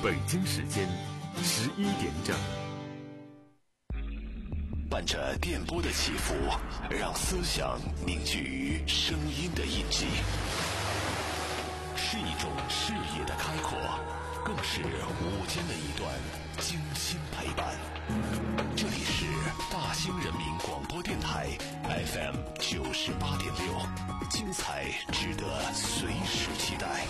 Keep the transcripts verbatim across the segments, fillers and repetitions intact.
北京时间十一点整。 伴着电波的起伏，让思想凝聚于声音的印记，是一种视野的开阔，更是午间的一段精心陪伴。这里是大兴人民广播电台 F M 九十八点六，精彩值得随时期待。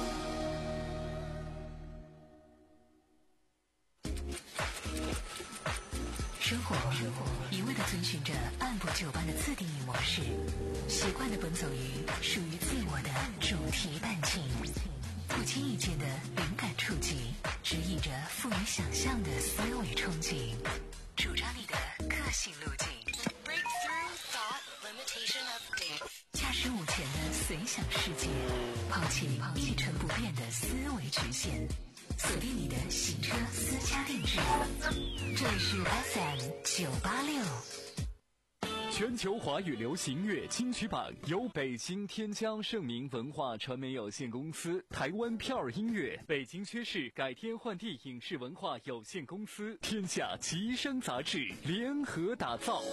生活一味地遵循着按部就班的自定义模式，习惯地奔走于属于自我的主题伴情，不经意间的灵感触及，指引着富于想象的思维憧憬，主张你的个性路径。Breakthrough Thought Limitation Update， 驾驶午前的随想世界，抛弃一成不变的思维局限，锁定你的洗车私家定制。这里是 F M 九八六。 全球华语流行乐金曲榜由北京天江盛明文化传媒有限公司、台湾票儿音乐、北京薛氏改天换地影视文化有限公司、天下吉声杂志联合打造。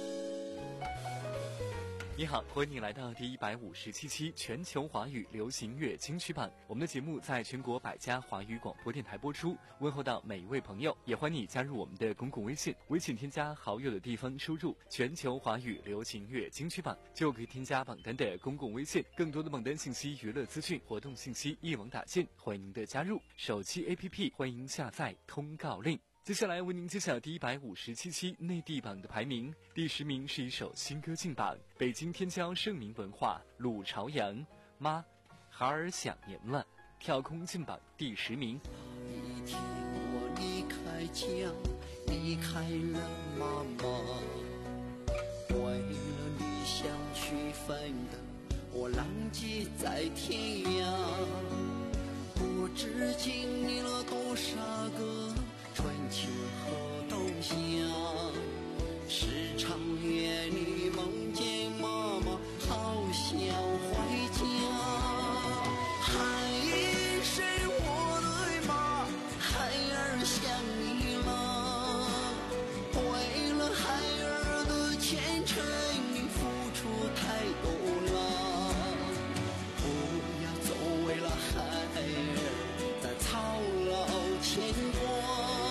你好，欢迎你来到第一百五十七期全球华语流行乐金曲榜。我们的节目在全国百家华语广播电台播出，问候到每一位朋友，也欢迎你加入我们的公共微信，微信添加好友的地方输入全球华语流行乐金曲榜，就可以添加榜单的公共微信，更多的榜单信息、娱乐资讯、活动信息一网打尽，欢迎您的加入。手机 A P P 欢迎下载通告令。接下来为您揭晓第一百五十七期内地榜的排名。第十名是一首新歌进榜，北京天骄盛明文化鲁朝阳妈孩儿想年了，跳空进榜第十名。 那一天我离开家，离开了妈妈，为了理想去奋斗，我浪迹在天涯，不知经历了多少个春秋和冬夏，时常夜里梦见妈妈，好想回家。喊一声我的妈，孩儿想你了，为了孩儿的前程你付出太多了，不要总为了孩儿在操劳牵挂。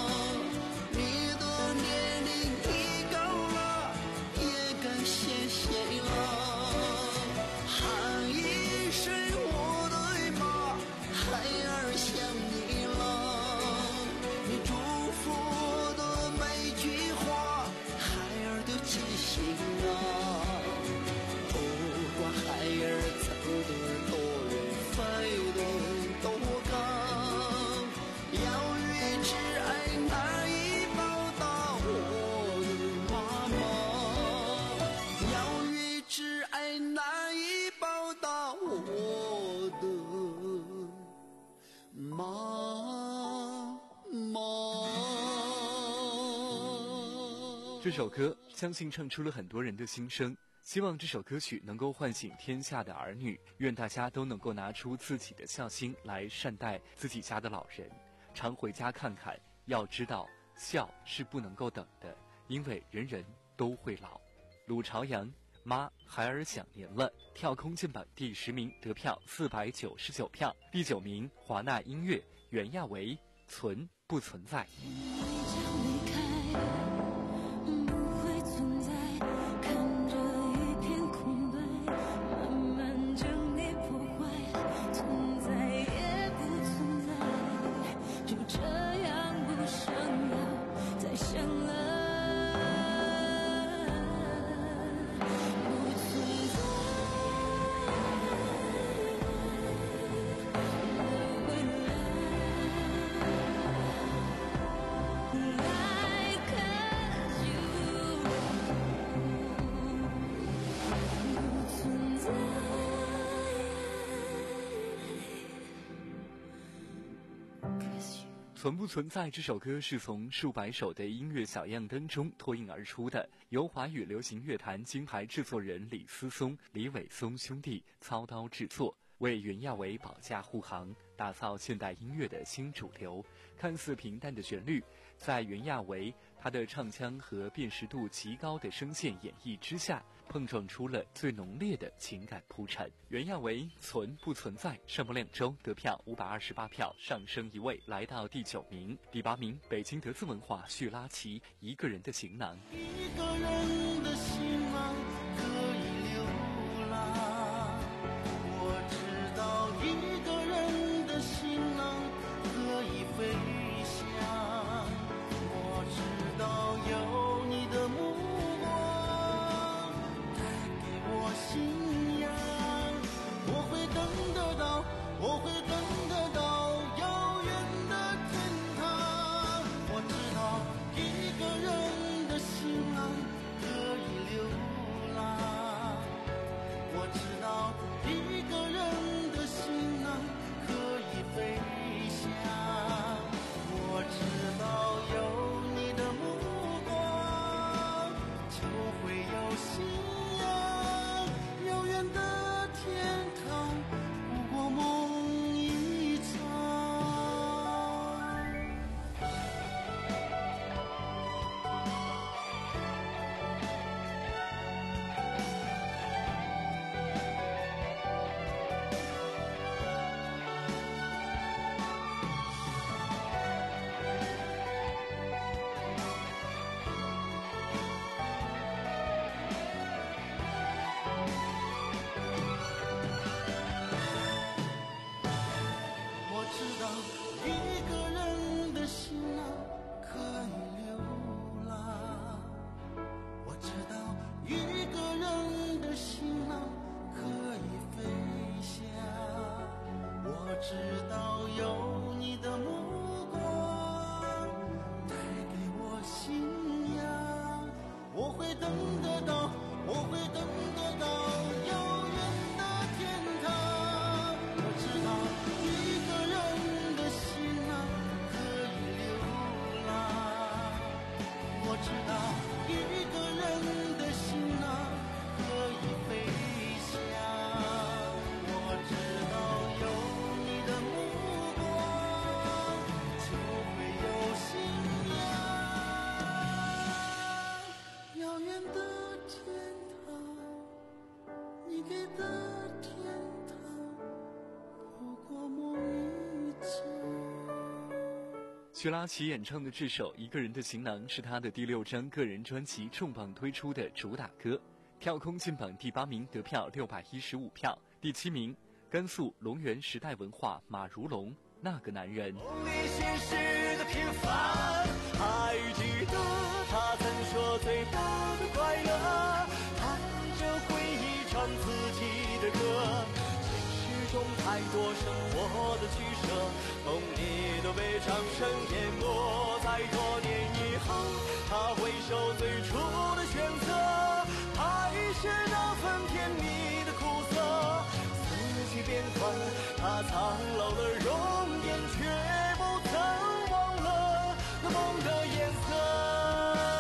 这首歌相信唱出了很多人的心声，希望这首歌曲能够唤醒天下的儿女，愿大家都能够拿出自己的孝心来善待自己家的老人，常回家看看，要知道孝是不能够等的，因为人人都会老。鲁朝阳妈孩儿想年了，跳空进榜第十名，得票四百九十九票。第九名华纳音乐袁娅维存不存在。存不存在这首歌是从数百首的音乐小样当中脱颖而出的，由华语流行乐坛金牌制作人李思松、李伟松兄弟操刀制作，为袁娅维保驾护航打造现代音乐的新主流。看似平淡的旋律，在袁娅维她的唱腔和辨识度极高的声线演绎之下，碰撞出了最浓烈的情感铺陈。袁娅维存不存在上播两周得票五百二十八票，上升一位来到第九名。第八名，北京德资文化叙拉奇一个人的行囊。 一个人的行囊可以流浪，我知道一个人的行囊可以飞翔，我知道有你的目光带给我信仰，我会等得到，我会等得到遥远的天堂。我知道一个人的行囊可以流浪，我知道一个人的行囊可以飞翔，我知道有你的目光就会有信仰，遥远的天堂不过梦一场。我知道一个人的行囊可以流浪，我知道一个人的行囊可以飞翔，我知道有你的目光带给我信仰，我会等得到，我会等得到遥远的天堂。我知道一个人的行囊可以流浪，我知道一个人的行囊可以飞翔，我知道有你的目光就会有信仰，遥远的天堂，你给的天堂不过梦一场。 叙拉奇演唱的这首《一个人的行囊》是他的第六张个人专辑重磅推出的主打歌，跳空进榜第八名，得票六百一十五票。第七名，甘肃龙源时代文化马如龙那个男人。 梦里现实的平凡，还记得他曾说最大的快乐，弹着回忆唱自己的歌。现实中太多生活的取舍，梦里都被掌声淹没。在多年以后，他回首最初的选择，还是那份甜蜜的苦涩。四季变换，他苍老的容颜，却不曾忘了那梦的颜色。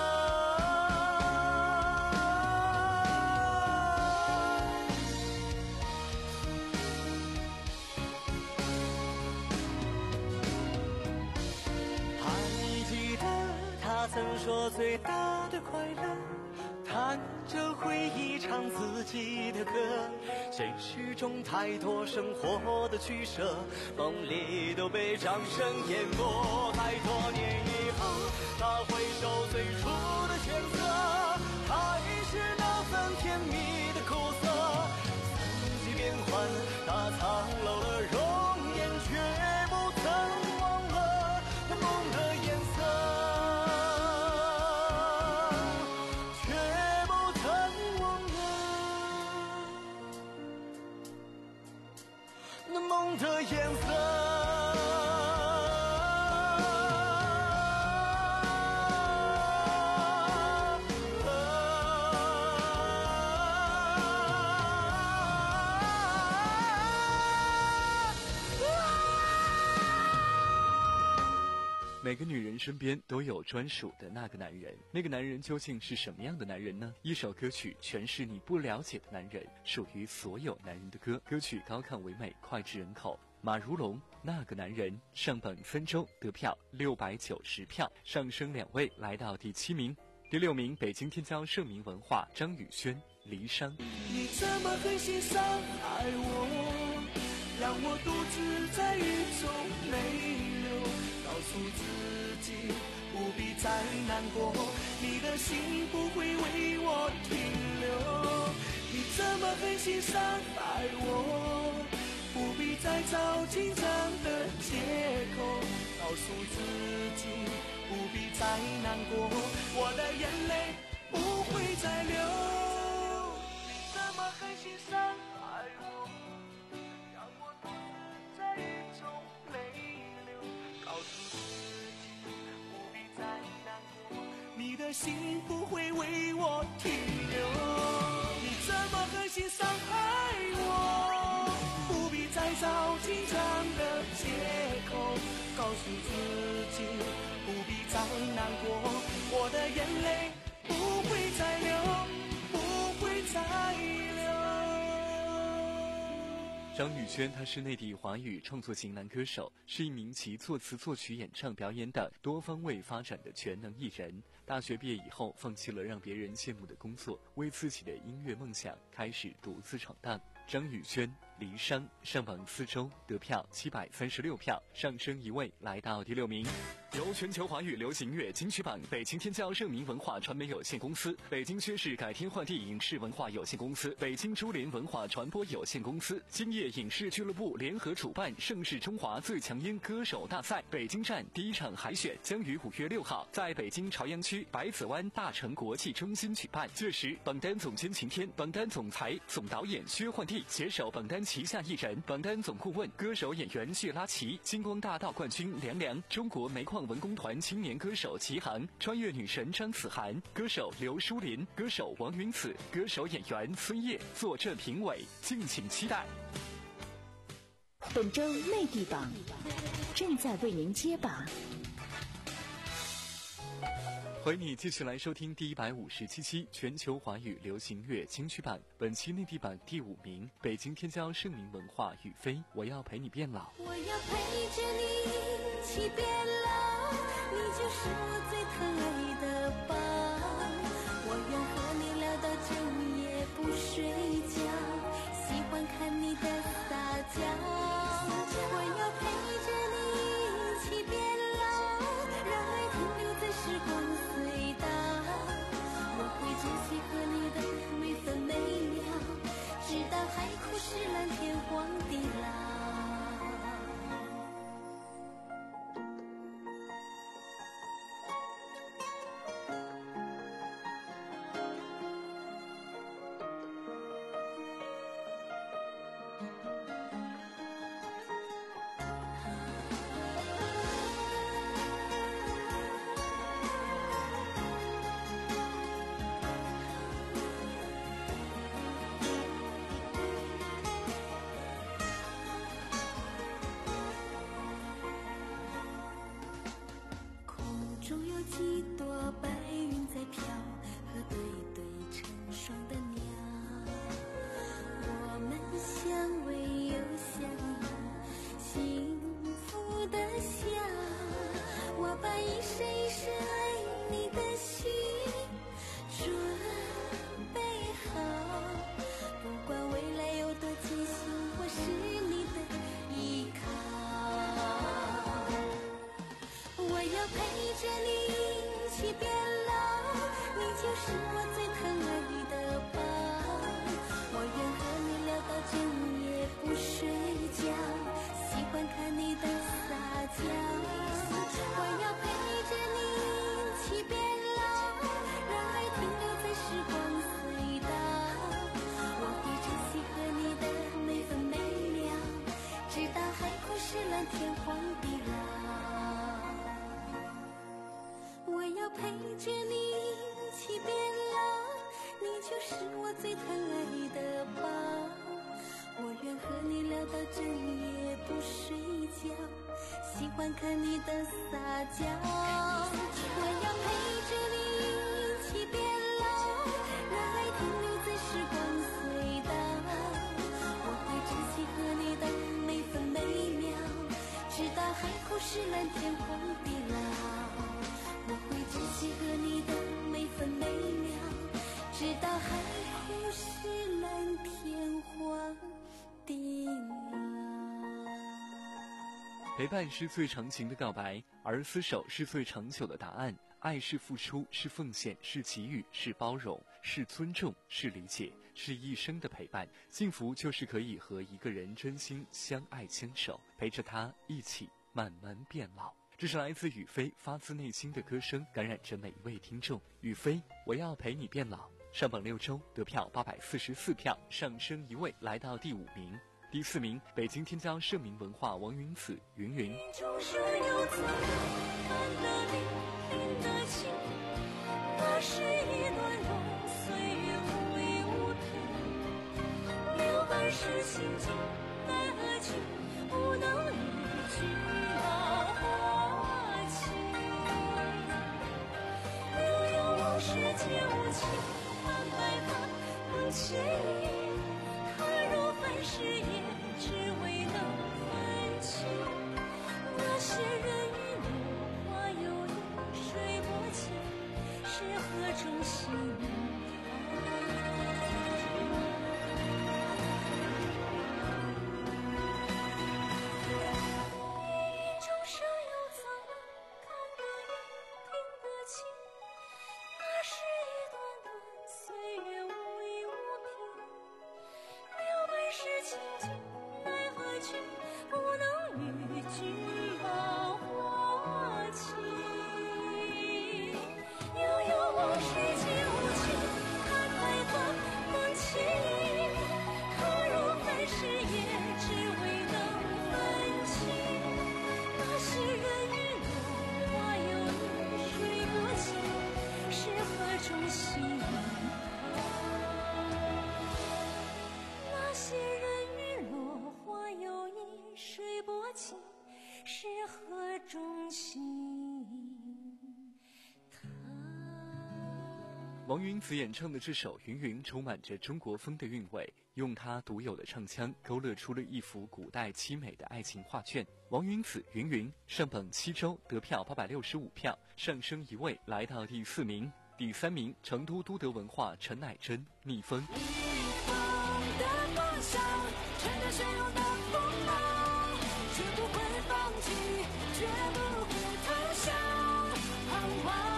还记得他曾说最大的快乐，弹着回忆唱自己的歌。现实中太多生活的取舍，梦里都被掌声淹没。在多年以后，他回首最初的选择，还是那份甜蜜的苦涩。四季变换，他苍老了容颜，却不曾忘了那梦的颜色。那梦的颜色。 每个女人身边都有专属的那个男人，那个男人究竟是什么样的男人呢？一首歌曲诠释你不了解的男人，属于所有男人的歌。歌曲高亢唯美，脍炙人口， 马如龙那个男人上榜三周，得票六百九十票，上升两位来到第七名。第六名，北京天骄盛名文化张宇轩离殇。 你怎么狠心伤害我，让我独自在雨中泪流，告诉自己不必再难过，你的心不会为我停留。你怎么狠心伤害我，不必再找紧张的借口，告诉自己不必再难过，我的眼泪不会再流。你怎么狠心伤害我，让我独自在雨中泪流，告诉自己不必再难过，你的心不会为我停留。你怎么狠心伤害我，不必再找紧张的借口，告诉自己不必再难过，我的眼泪不会再流，不会再流。 张宇轩，他是内地华语创作型男歌手，是一名集作词、作曲、演唱、表演等多方位发展的全能艺人。大学毕业以后，放弃了让别人羡慕的工作，为自己的音乐梦想开始独自闯荡。张宇轩离殇上榜四周，得票七百三十六票，上升一位来到第六名。由全球华语流行乐金曲榜、北京天骄盛名文化传媒有限公司、北京薛氏改天换地影视文化有限公司、北京珠联文化传播有限公司、兴业影视俱乐部联合主办盛世中华最强音歌手大赛北京站第一场海选将于五月六号在北京朝阳区百子湾大成国际中心举办。届时，榜单总监秦天、榜单总裁、总导演薛焕娣携手榜单旗下艺人、榜单总顾问、歌手演员谢拉奇、星光大道冠军梁良、中国煤矿文工团青年歌手齐航、穿越女神张子涵、歌手刘淑琳、歌手王云子、歌手演员孙烨坐镇评委，敬请期待。 本周内地榜正在为您揭榜。 欢迎你继续来收听第一百五十七期全球华语流行乐金曲榜。本期内地榜第五名，北京天骄盛名文化雨飞，我要陪你变老。 我要陪着你一起变老，你就是我最疼爱的宝。我愿和你聊到整夜不睡觉，喜欢看你的撒娇。我要陪着你一起变老，让爱停留在时光隧道。我会珍惜和你的每分每秒，直到海枯石烂天荒地老。几朵白云在飘，和对对成双的鸟，我们相偎又相拥，幸福的笑。我把一生一世爱你的心准备好，不管未来有多艰辛，我是你的依靠。我要陪着你一起变老，你就是我最疼爱的宝。我愿和你聊到整夜不睡觉，喜欢看你的撒娇。我要陪着你一起变老，让爱停留在时光隧道。我会珍惜和你的每分每秒，直到海枯石烂天荒地老。我要陪着你一起变老，你就是我最疼爱的宝。我愿和你聊到整夜不睡觉，喜欢看你的撒娇。我要陪着你一起变老，让爱停留在时光隧道。我会珍惜和你的每分每秒， 到海枯石烂，天荒地老。我会珍惜和你的每分每秒，直到海枯石烂，天荒地老。 陪伴是最长情的告白，而厮守是最长久的答案。爱是付出，是奉献，是给予，是包容，是尊重，是理解，是一生的陪伴。幸福就是可以和一个人真心相爱牵手，陪着他一起慢慢变老。这是来自雨飞发自内心的歌声，感染着每一位听众。雨飞，我要陪你变老，上榜六周，得票八百四十四票，上升一位，来到第五名。第四名，北京天骄盛名文化王云子，云云。 那是一段段岁月无依无凭，留万世情景奈何去，不能一句老话情。悠悠往事皆无情，半白发梦牵引，踏入凡世也只为能分清。那些人与我花有意，水波情，是何种心云中生又怎么看得明听得清？那是一段段岁月无依无凭，留万世情景奈何去，不能语句老话情。悠悠往事皆无情，看白发梦牵引，踏入凡世也只为能分清。那些人与落花有意，水波情，是何种心那些人与落花有意，水波情，是何种心王云子演唱的这首《云云》充满着中国风的韵味，用她独有的唱腔勾勒出了一幅古代凄美的爱情画卷。王云子《云云》上榜七周，得票八百六十五票，上升一位，来到第四名。第三名，成都都德文化陈乃真逆风。 逆风的方向，乘着汹涌的风浪，绝不会放弃，绝不会投降，盼望。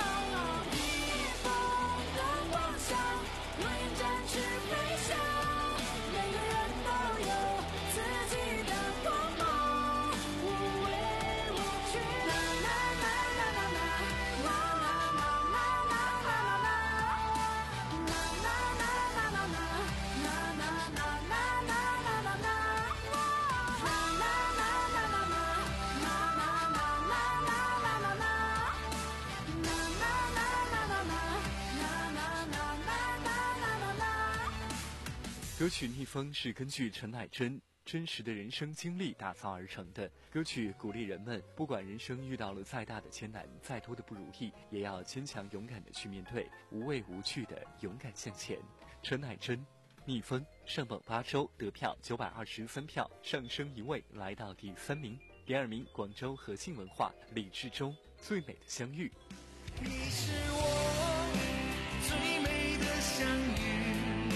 歌曲《逆风》是根据陈乃真真实的人生经历打造而成的。歌曲鼓励人们，不管人生遇到了再大的艰难，再多的不如意，也要坚强勇敢的去面对，无畏无惧的勇敢向前。陈乃真《逆风》上榜八周，得票九百二十三票，上升一位，来到第三名。第二名，广州和信文化李志忠《最美的相遇》。 你是我最美的相遇，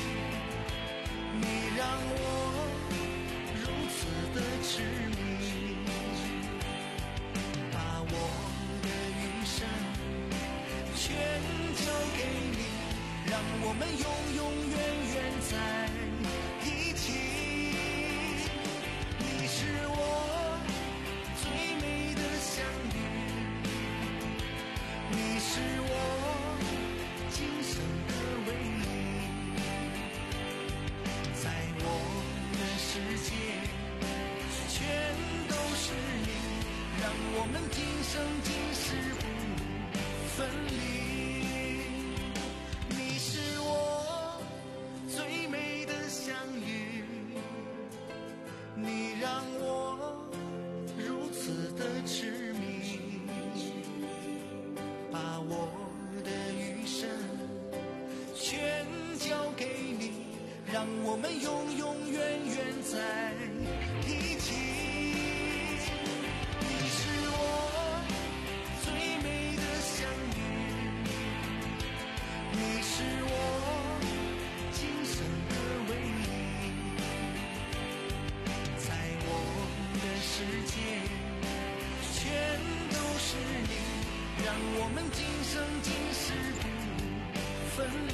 你让我如此的痴迷，把我的余生全交给你，让我们永永远远在一起。你是我最美的相遇，你是我今生的唯一。在我的世界全都是你，让我们今生今世不分离。你是我最美的相遇，你让我如此的痴迷，把我的余生全交给你，让我们永永远远在一起。 我们今生今世不分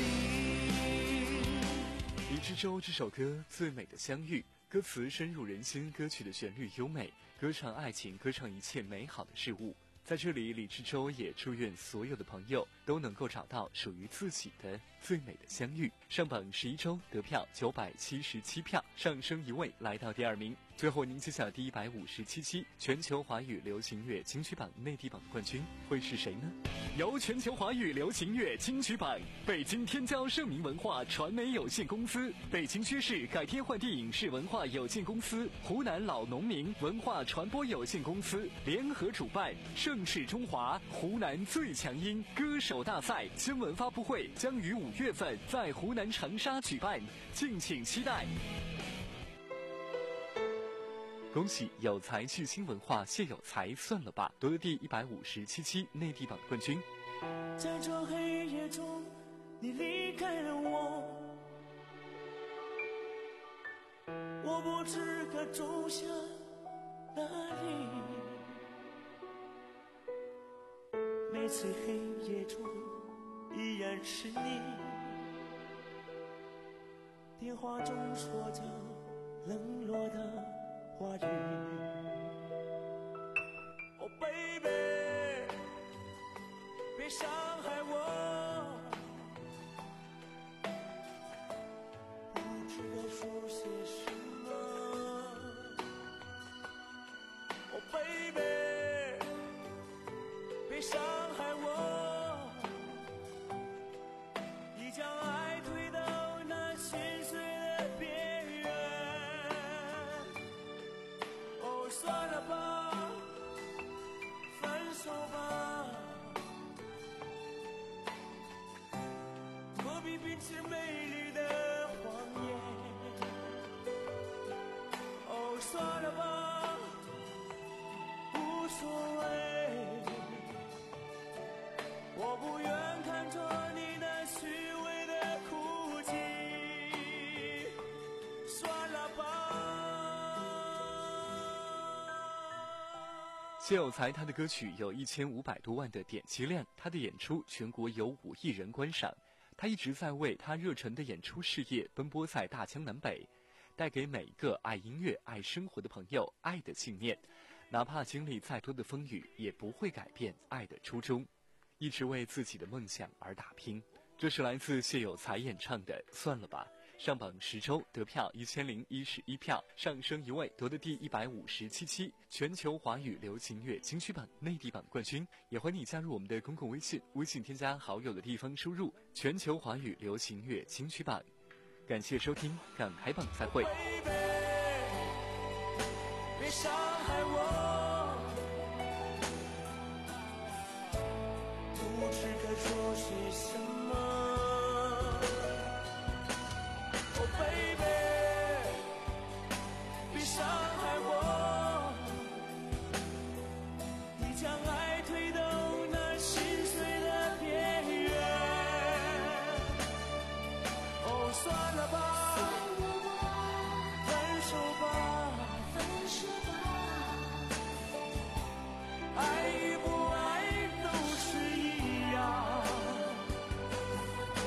离。 李志洲这首歌《最美的相遇》，歌词深入人心，歌曲的旋律优美，歌唱爱情，歌唱一切美好的事物。在这里，李志洲也祝愿所有的朋友都能够找到属于自己的最美的相遇。上榜十一周，得票九百七十七票，上升一位，来到第二名。最后，您揭晓第一百五十七期全球华语流行乐金曲榜内地榜冠军会是谁呢？由全球华语流行乐金曲榜北京天骄盛明文化传媒有限公司、北京居士改天换地影视文化有限公司、湖南老农民文化传播有限公司联合主办盛世中华湖南最强音歌手大赛新闻发布会，将于五月份在湖南长沙举办，敬请期待。恭喜有才巨星文化谢有才算了吧夺得第一百五十七期内地榜冠军。 在这黑夜中你离开了我，我不知该走向哪里，每次黑夜中依然是你，电话中说着冷落的话语。Oh baby， 别伤害我，不知该说些什么。Oh baby， 别伤害我，你将爱推到那心碎的边缘。哦，算了吧，分手吧，何必秉持美丽的谎言？哦，算了吧，无所谓，我不愿看着你那虚伪的哭泣，算了吧。 谢有才他的歌曲有一千五百多万的点击量，他的演出全国有五亿人观赏。他一直在为他热忱的演出事业奔波在大江南北，带给每一个爱音乐、爱生活的朋友爱的信念，哪怕经历再多的风雨，也不会改变爱的初衷，一直为自己的梦想而打拼。这是来自谢有才演唱的《算了吧》，上榜十周，得票一千零一十一票，上升一位，夺得第一百五十七期全球华语流行乐金曲榜内地榜冠军。也欢迎你加入我们的公共微信，微信添加好友的地方输入全球华语流行乐金曲榜。感谢收听，港台榜再会。 别伤害我，不知该说些什么。Oh baby， 别伤害我，你将爱推到那心碎的边缘。哦，算了吧，分手吧，爱与不爱都是一样。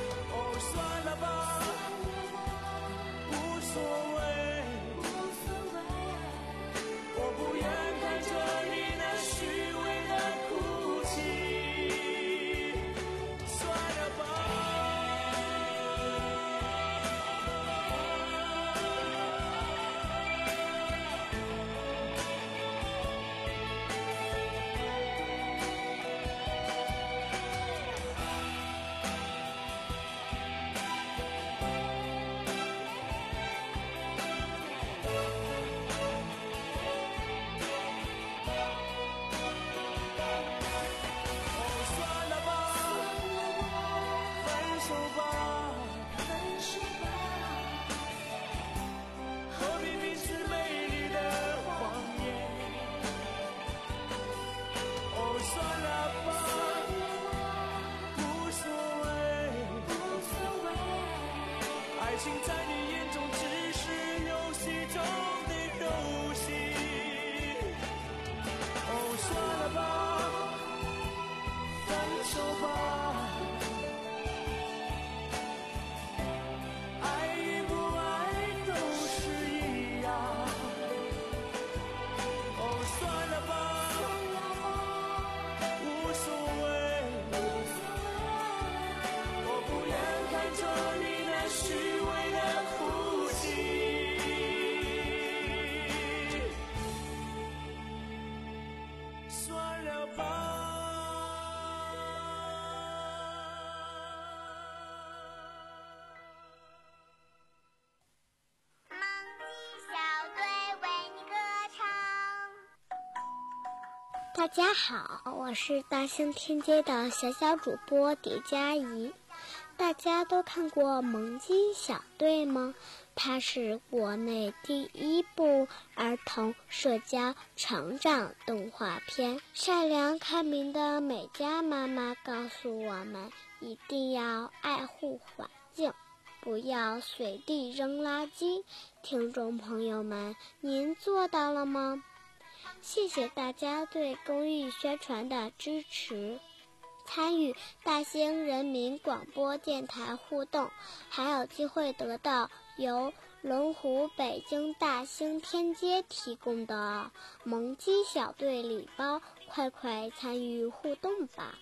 大家好，我是大兴天街的小小主播蝶佳怡。大家都看过《萌鸡小队》吗？它是国内第一部儿童社交成长动画片。善良开明的美嘉妈妈告诉我们，一定要爱护环境，不要随地扔垃圾。听众朋友们，您做到了吗？谢谢大家对公益宣传的支持。参与大兴人民广播电台互动，还有机会得到由龙湖北京大兴天街提供的萌鸡小队礼包，快快参与互动吧。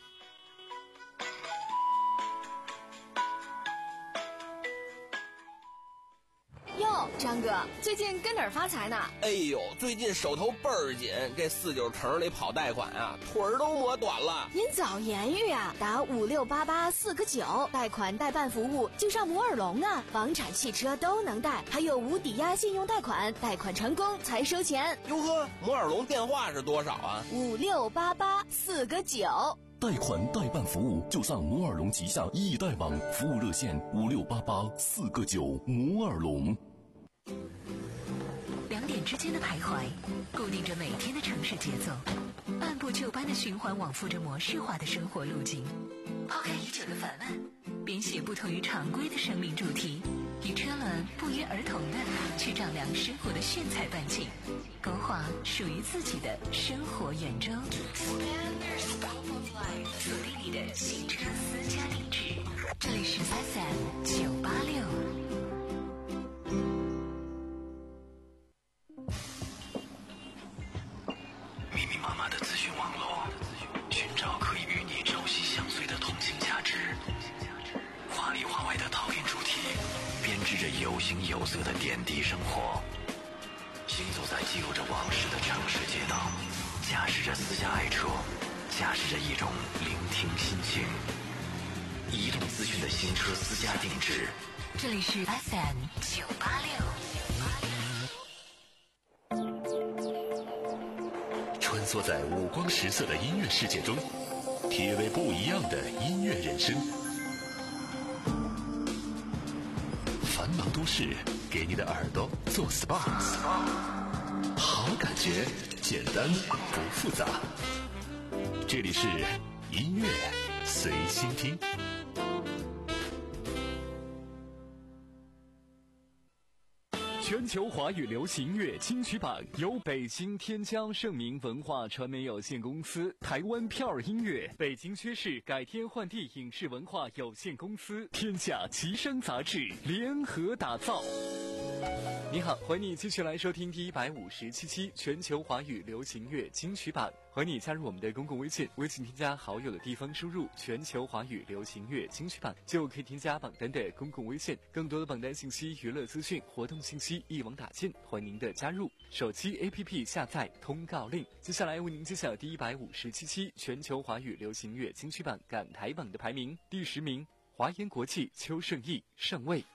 哟，张哥，最近跟哪儿发财呢？ 哎呦，最近手头倍儿紧，这四九城里跑贷款啊，腿儿都磨短了。 您早言语啊，打五六八八四个九，贷款代办服务就上摩尔龙啊，房产、汽车都能贷，还有无抵押信用贷款，贷款成功才收钱。 哟呵，摩尔龙电话是多少啊？ 五六八八四个九。 贷款代办服务就上摩尔龙旗下易贷网，服务热线五六八八四个九。摩尔龙。 两点之间的徘徊，固定着每天的城市节奏，按部就班的循环往复着模式化的生活路径。抛开已久的烦闷，编写不同于常规的生命主题，与车轮不约而同的去丈量生活的炫彩半径，勾画属于自己的生活圆周。锁定你的行车私家定制，这里是 F M 九八六。 密密麻麻的资讯网络，寻找可以与你朝夕相随的同性价值。华里华外的讨论主题，编织着有形有色的点滴生活。行走在记录着往事的城市街道，驾驶着私家爱车，驾驶着一种聆听心情。移动资讯的新车私家定制， 这里是 F M 九八六。 穿梭在五光十色的音乐世界中，体味不一样的音乐人生。繁忙都市，给你的耳朵做 S P A， 好感觉，简单不复杂。这里是音乐随心听。 全球华语流行乐金曲榜由北京天江盛明文化传媒有限公司、台湾票儿音乐、北京薛氏改天换地影视文化有限公司、天下奇声杂志联合打造。你好，欢迎你继续来收听第一百五十七期全球华语流行乐金曲榜。欢迎你加入我们的公共微信，微信添加好友的地方输入全球华语流行乐金曲榜，就可以添加榜单的公共微信。更多的榜单信息、娱乐资讯、活动信息一网打尽，欢迎您的加入。手机 A P P 下载通告令。接下来为您揭晓第一百五十七期全球华语流行乐金曲榜港台榜的排名。第十名，华研国际邱胜义上位。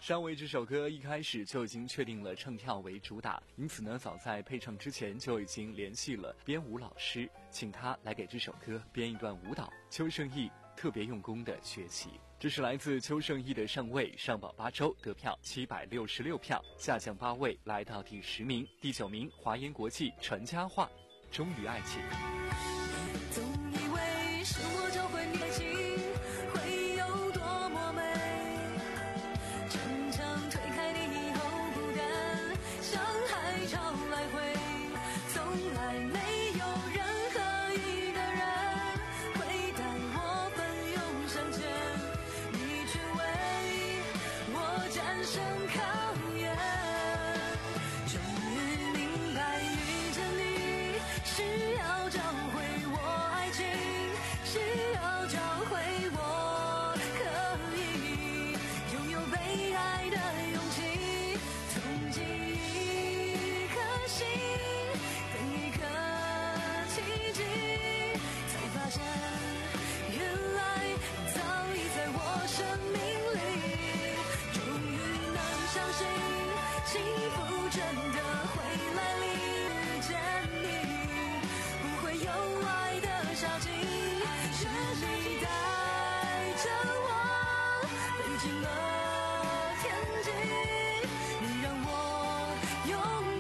上位这首歌一开始就已经确定了唱跳为主打，因此呢，早在配唱之前就已经联系了编舞老师，请他来给这首歌编一段舞蹈。邱胜翊特别用功的学习。这是来自邱胜翊的上位，上榜八周，得票七百六十六票，下降八位，来到第十名。第九名，华研国际传家话，忠于爱情。 总以为是我找回你的情会有多么美，常常推开你以后不敢像海潮来回，从来没有任何一个人会带我奋勇向前，你却为我战胜考验。终于明白遇见你是要找回我爱情，是要找回我可以拥有被爱的勇气，从记忆颗心等一颗奇迹，才发现原来早已在我生命里，终于能相信幸福真的会来临，遇见你不会有爱的消极，是你带着我历经了天际，你让我勇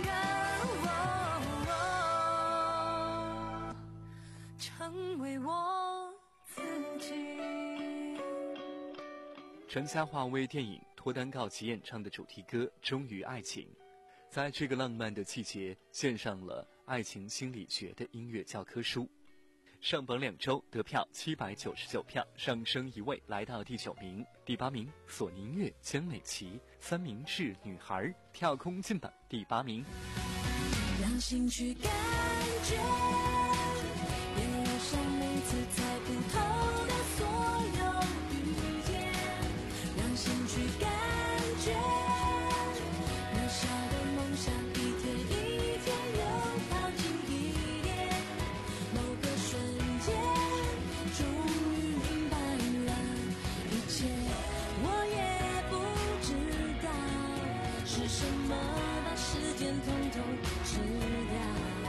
敢，成为我自己。 传家话为电影脱单告急演唱的主题歌《忠于爱情》，在这个浪漫的季节献上了爱情心理学的音乐教科书。上榜两周，得票七百九十九票，上升一位，来到第九名。第八名，索尼音乐江美琪《三明治女孩》，跳空进榜第八名。 让心去感觉，沿路上每次猜不透的所有遇见，让心去感觉，渺小的梦想一天一天又靠近一点，某个瞬间终于明白了一切，我也不知道是什么把时间统统吃掉，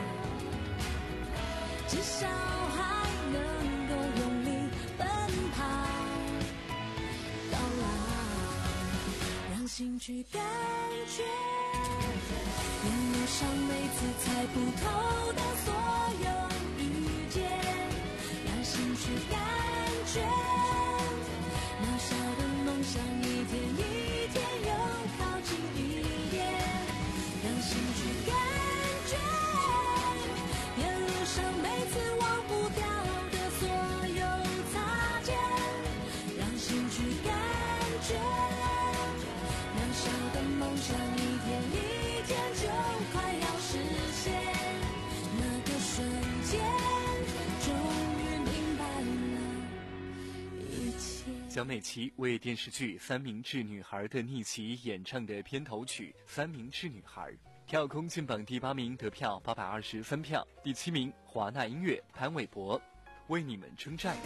至少还能够用力奔跑到老，让心去感觉，沿路上每次猜不透的所有遇见，让心去感觉，渺小的梦想一天一天又靠近一点，让心去感觉，沿路上每次忘不掉的所有擦肩，让心去感觉，渺小的梦想一天一天就快要实现，那个瞬间终于明白了一切。 江美琪为电视剧《三明治女孩》的逆袭演唱的片头曲《三明治女孩》，跳空进榜第八名，得票八百二十三票。第七名，华纳音乐潘玮柏《为你们征战》。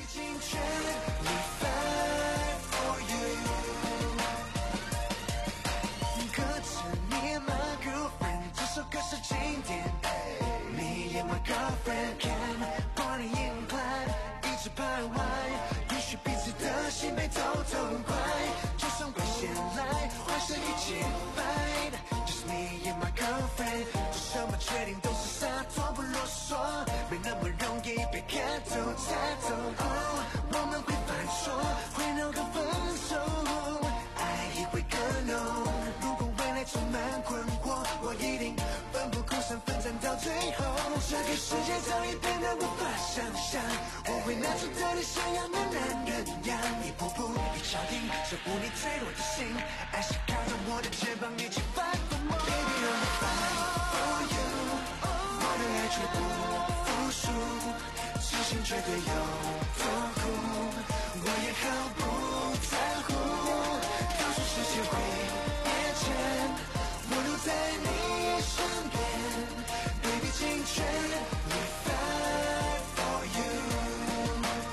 这首歌是经典，你也 my girlfriend can party in club， 一直徘徊，允许彼此的心被偷偷拐，就算危险来，换上一起 fight， 就是你也 my girlfriend， 做什么决定都是洒脱不啰嗦，没那么容易被看透猜透。哦，我们会犯错，会闹个分手，爱也会更浓。如果未来充满困惑，我一定奋不顾身奋战到最后，这个世界早已变得无法想象，我会拿出对你像样的男人样，一步步一脚印守护你脆弱的心，爱是靠着我的肩膀一起 fight for more， Baby I'm fight for you， 我的爱绝不服输，痴心绝对有多苦，我也毫不在乎，告诉世界会变迁，我留在你身边 ，Baby 青春 ，We fight for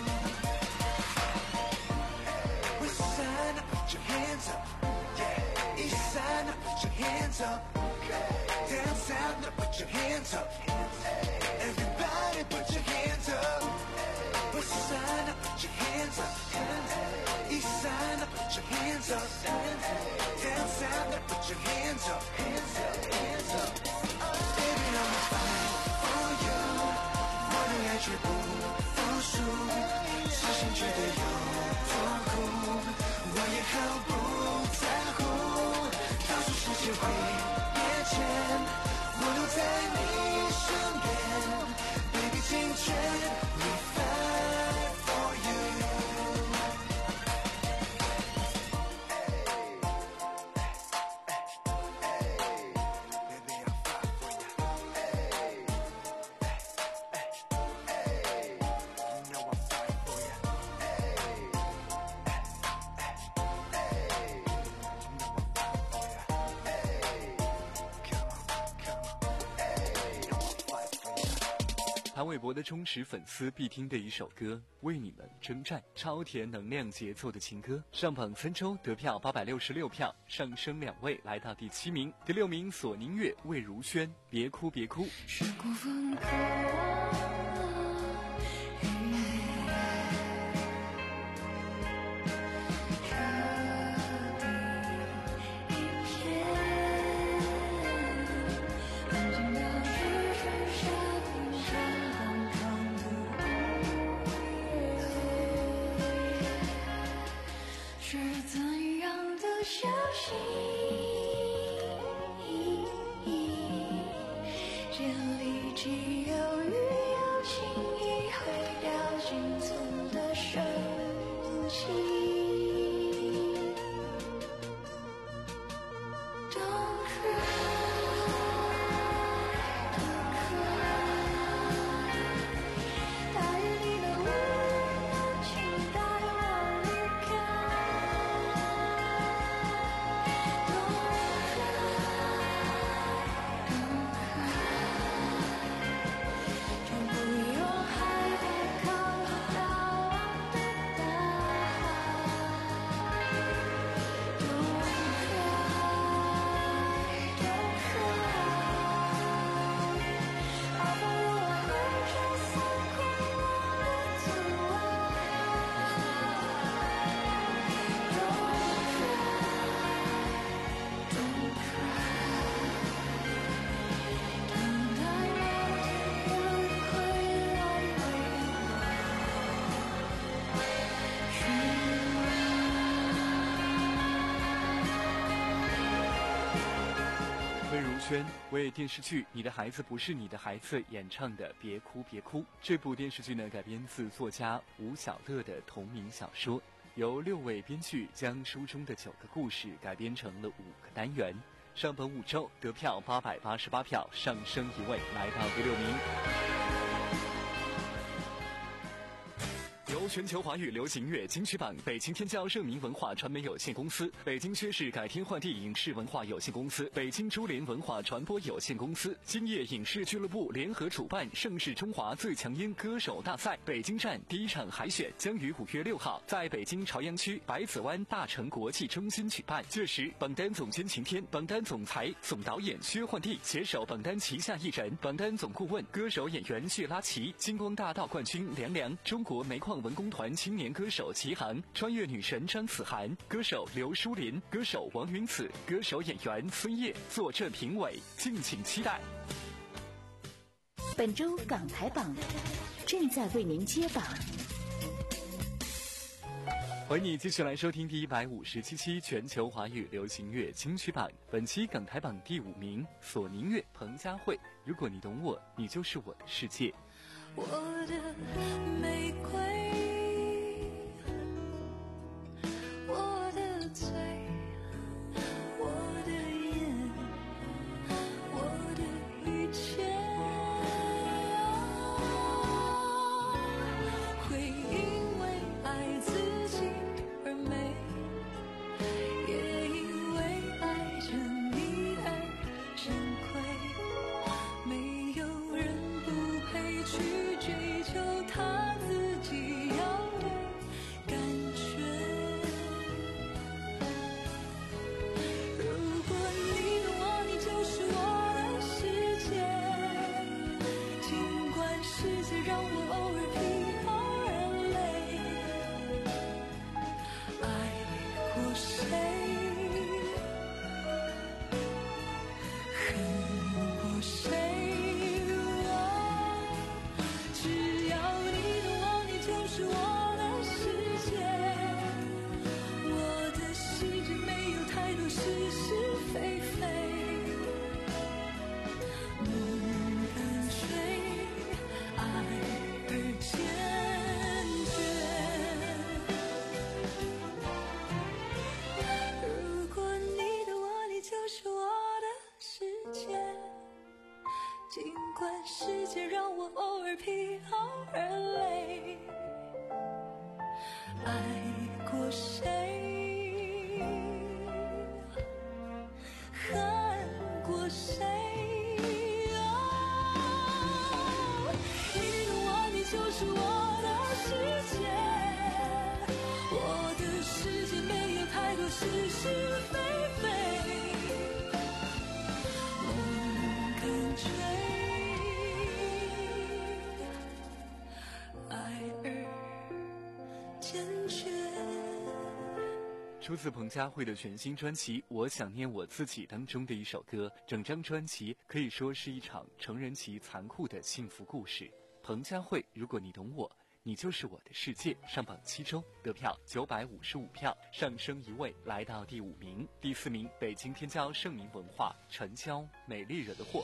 you。West side put your hands up， yeah， hands up. Dance out, now put your hands up. Everybody put your hands up. West side, now put your hands up. East side, now put your hands up. Dance out, now put your hands up. Hands up, hands up. Baby, I'ma fight for you. 我的爱绝不服输，事情绝对有多苦，我也毫不在乎。告诉世界会变迁，我都在你身边。Baby， 青春 ，We fight for you。 谭玮柏的忠实粉丝必听的一首歌，为你们征战，超甜能量节奏的情歌，上榜三周得票八百六十六票，上升两位来到第七名。第六名索宁月魏如萱，别哭别哭。 是过分渴为电视剧《你的孩子不是你的孩子》演唱的《别哭别哭》。这部电视剧呢改编自作家吴晓乐的同名小说，由六位编剧将书中的九个故事改编成了五个单元。上本五周得票八百八十八票，上升一位来到第六名。由全球华语流行乐金曲榜、北京天骄热明文化传媒有限公司、北京薛氏改天换地影视文化有限公司、北京珠联文化传播有限公司、今夜影视俱乐部联合主办盛世中华最强音歌手大赛北京站第一场海选将于五月六号在北京朝阳区百子湾大成国际中心举办。届时，榜单总监秦天、榜单总裁、总导演薛焕娣携手榜单旗下艺人、榜单总顾问、歌手演员谢拉奇、金光大道冠军梁梁、中国煤矿文工团青年歌手齐航、穿越女神张子涵、歌手刘淑琳、歌手王云子、歌手演员孙烨坐镇评委，敬请期待。 本周港台榜正在为您揭榜。 欢迎你继续来收听第一百五十七期全球华语流行乐金曲榜。本期港台榜第五名，索宁月彭佳慧。如果你懂我，你就是我的世界。 我的玫瑰，我的嘴，我的眼，我的一切，会因为爱自己而美，也因为爱着你而珍贵。没有人不配去追求他自己要的感觉。 尽管世界让我偶尔疲劳而累，爱过谁，恨过谁，哦，你的我，你就是我的世界，我的世界没有太多是是非非，梦跟吹，爱而坚决。 出自彭佳慧的全新专辑《我想念我自己》当中的一首歌，整张专辑可以说是一场成人期残酷的幸福故事。彭佳慧，如果你懂我，你就是我的世界，上榜七周，得票九百五十五票，上升一位来到第五名。第四名，北京天骄盛名文化，陈娇，美丽惹的祸。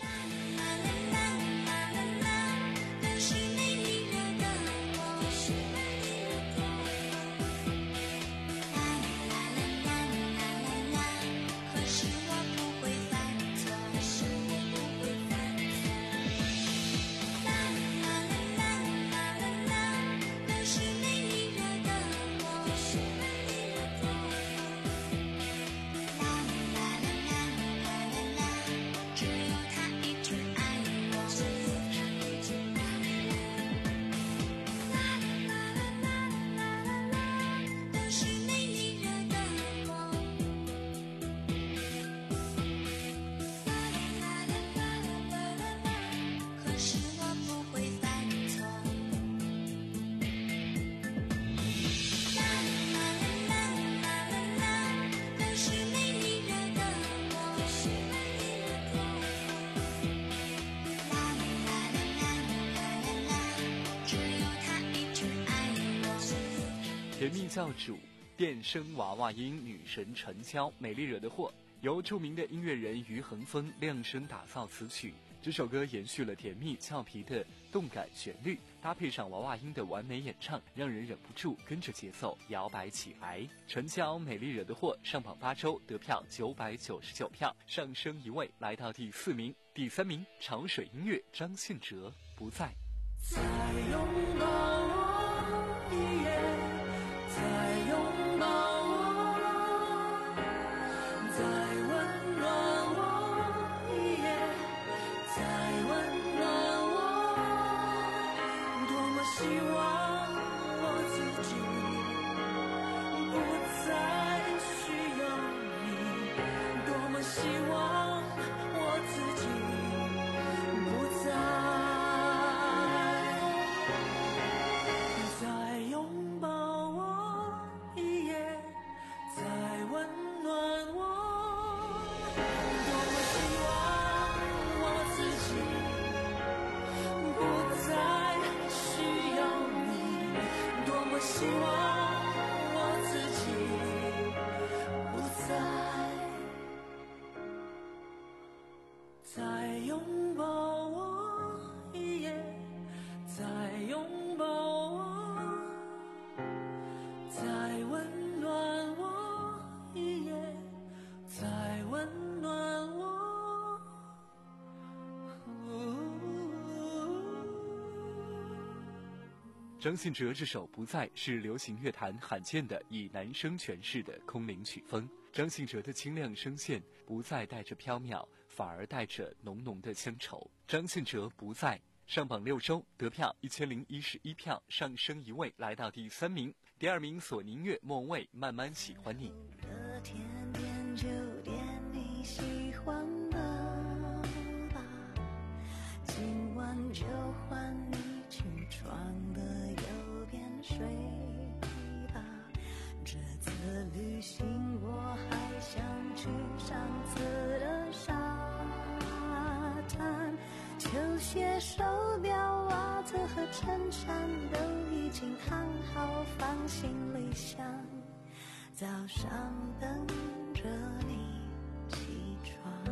甜蜜教主，电声娃娃音女神陈娇，美丽惹的祸，由著名的音乐人于恒峰量身打造词曲。这首歌延续了甜蜜俏皮的动感旋律，搭配上娃娃音的完美演唱，让人忍不住跟着节奏摇摆起来。陈娇美丽惹的祸上榜八周，得票九百九十九票，上升一位来到第四名。第三名，潮水音乐张信哲，不在。 再拥抱我一夜，再拥抱我，再温暖我一夜，再温暖我，多么希望我自己不再需要你，多么希望我自己不再希望我自己不再再拥抱我一夜，再拥抱我，再温暖我一夜，再温暖我。 张信哲这首《不在》是流行乐坛罕见的以男声诠释的空灵曲风。张信哲的清亮声线不再带着飘渺，反而带着浓浓的乡愁。张信哲《不在》上榜六周，得票一千零一十一票，上升一位来到第三名。第二名，索尼乐莫蔚，慢慢喜欢你。 这天点就点你喜欢的吧，今晚就换你起床的右边睡吧，这次旅行我还想去上次的沙滩，球鞋手表袜子和衬衫都已经烫好放行李箱，早上等着你起床，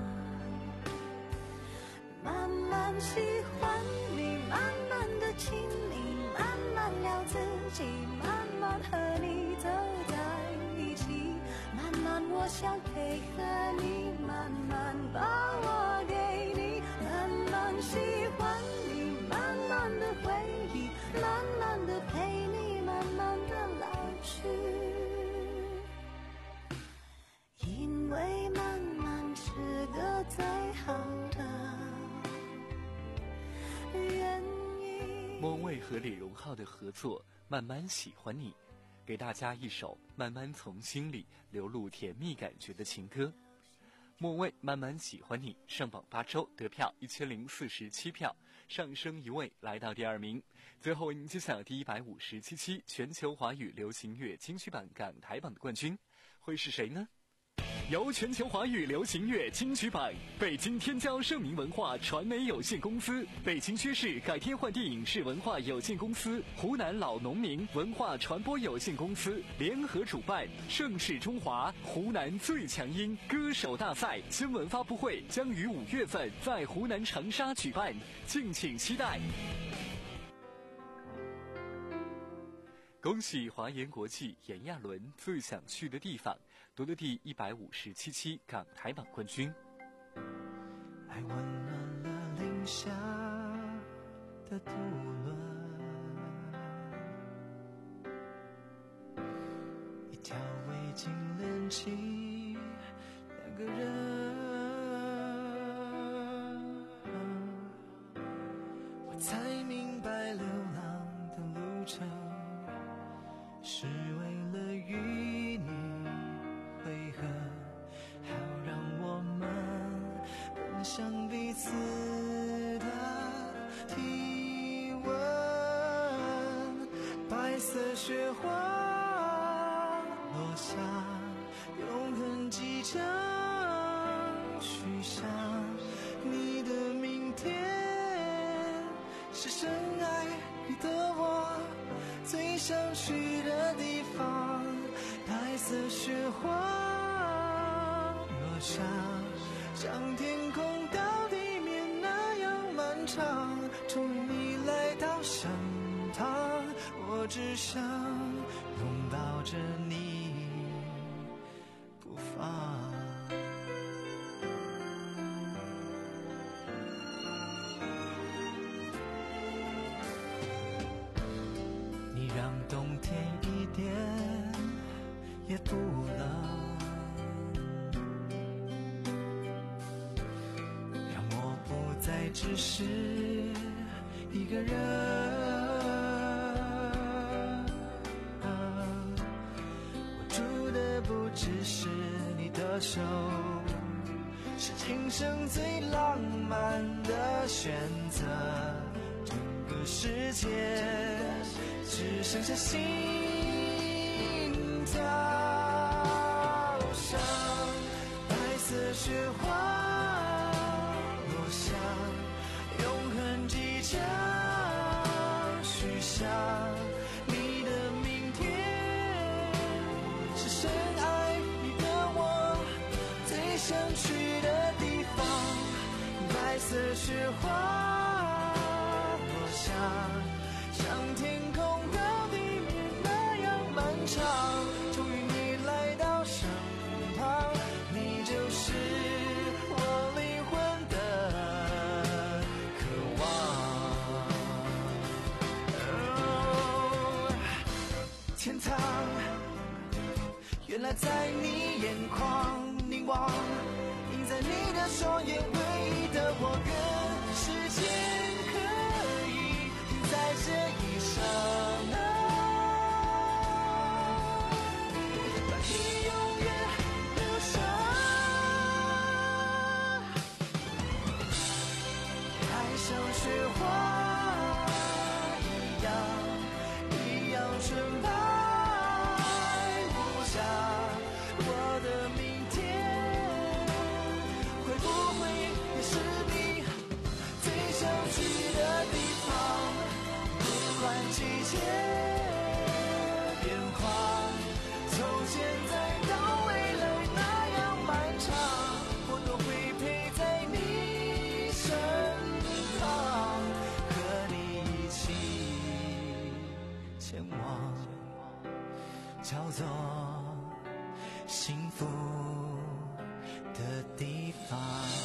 慢慢喜欢你，慢慢的亲你，慢慢聊自己，慢慢和你走在一起，慢慢我想配合你，慢慢把我给你，慢慢喜欢和李荣浩的合作《慢慢喜欢你》，给大家一首慢慢从心里流露甜蜜感觉的情歌。莫蔚《慢慢喜欢你》上榜八周，得票一千零四十七票，上升一位来到第二名。最后为您揭晓第一百五十七期全球华语流行乐金曲榜港台榜的冠军会是谁呢？由全球华语流行乐金曲榜北京天骄盛名文化传媒有限公司、北京区市改天换地影视文化有限公司、湖南老农民文化传播有限公司联合主办，盛世中华湖南最强音歌手大赛新闻发布会将于五月份在湖南长沙举办，敬请期待。恭喜华研国际炎亚纶最想去的地方夺得第一百五十七期港台榜冠军。 爱温暖了零下的渡轮，一条围巾连起两个人，我才明白流浪的路程是为了与你汇合，好让我们奔向彼此的体温。白色雪花落下，永恒即将许下，你的明天是深爱你的我最想去的地方。白色雪花落下，像天空到地面那样漫长，终于你来到身旁，我只想拥抱着你不放。你让冬天一点也不冷，让我不再只是一个人，我住的不只是你的手，是今生最浪漫的选择。整个世界只剩下心跳声，白色雪花落下，永恒即将许下，你的明天是深爱你的我最想去的地方。白色雪花落下，像天空到地面那样漫长，终于你来到身旁，你就是我灵魂的渴望。哦，天堂原来在你眼眶凝望，映在你的双眼，唯一的我愿时间可以停在这一刹那，把你永远留下。爱像雪花一样一样纯白无瑕，我的明天会不会也是你最想去的地方？不管季节变化，从现在到未来那样漫长，我都会陪在你身旁，和你一起前往叫做幸福的地方。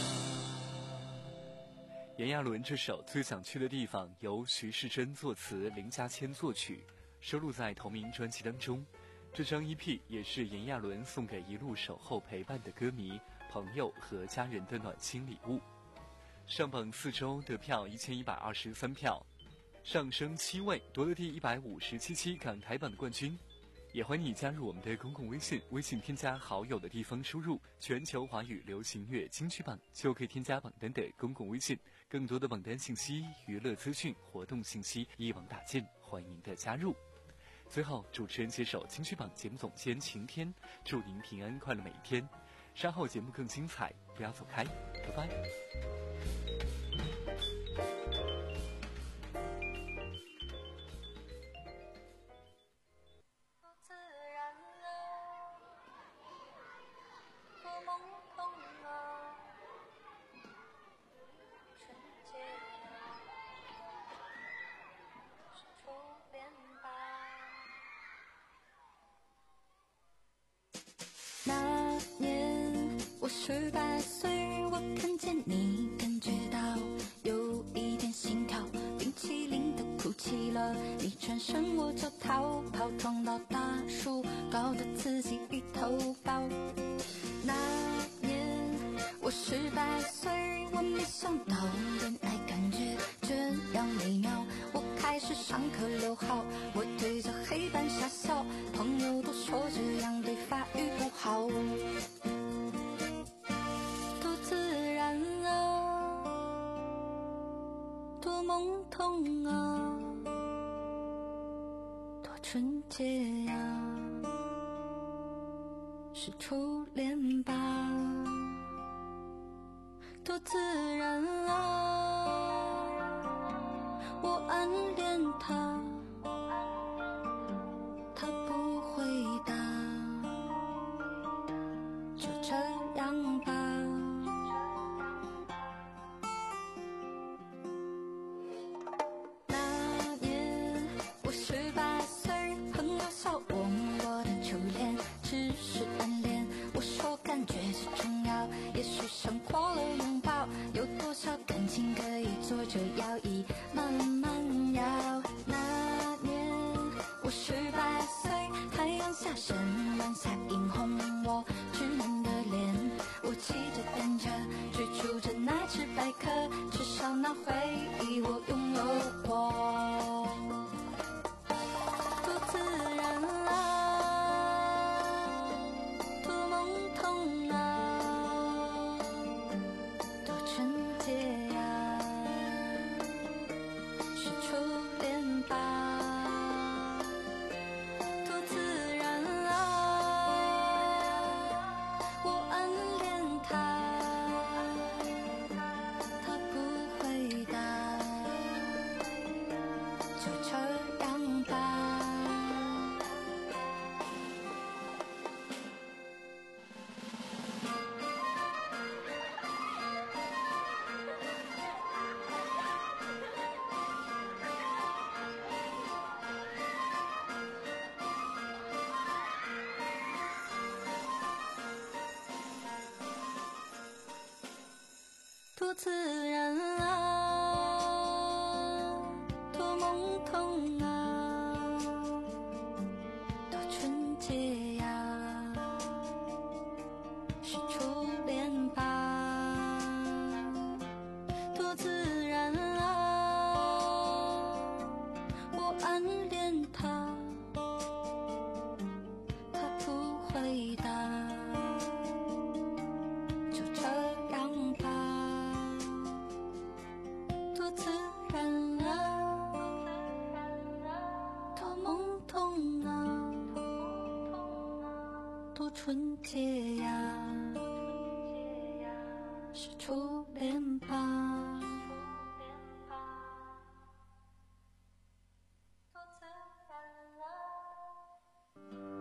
炎亚纶这首《最想去的地方》由徐世珍作词，林家谦作曲，收录在同名专辑当中。这张 E P 也是炎亚纶送给一路守候陪伴的歌迷、朋友和家人的暖心礼物。上榜四周，得票一千一百二十三票， 上升七位，夺得第一百五十七期港台榜的冠军。也欢迎你加入我们的公共微信，微信添加好友的地方输入全球华语流行乐金曲榜，就可以添加榜单的公共微信，更多的榜单信息、娱乐资讯、活动信息一网打尽，欢迎您的加入。最后，主持人携手金曲榜节目总监晴天，祝您平安快乐每一天。稍后节目更精彩，不要走开，拜拜。 那年我十八岁，我看见你，感觉到有一点心跳，冰淇淋都哭泣了，你转身我就逃跑，撞到大树，搞得自己一头包。那年我十八岁，我没想到恋爱感觉这样美妙，我开始上课留号，我对着黑板傻笑，朋友都说这样对发育不好，多自然啊，多懵懂啊，多纯洁呀、啊，是初恋吧，多自然啊，我暗恋他，他不回答，就这样吧。那年我十八岁，朋友笑我我的初恋只是暗恋，我说感觉是重要，也许胜过了拥抱，有多少感情可以坐着摇椅慢慢摇。那年我十八岁，太阳下山，晚霞映红我稚嫩的脸，我骑着单车追逐着那只白鸽，至少那回忆我拥有过，多自然啊，多懵懂啊，多纯洁呀、啊，是初恋吧，多自然啊，我暗恋他，他不回答，就这样吧。多自然啊，多懵懂啊，多纯洁呀、啊，是初恋吧，多自然啊，我暗恋他，他不回答，就这样吧。多自然啊，多懵懂啊，多纯洁呀、啊，是初恋吧。多自然啊。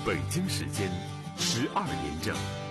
北京时间十二点整。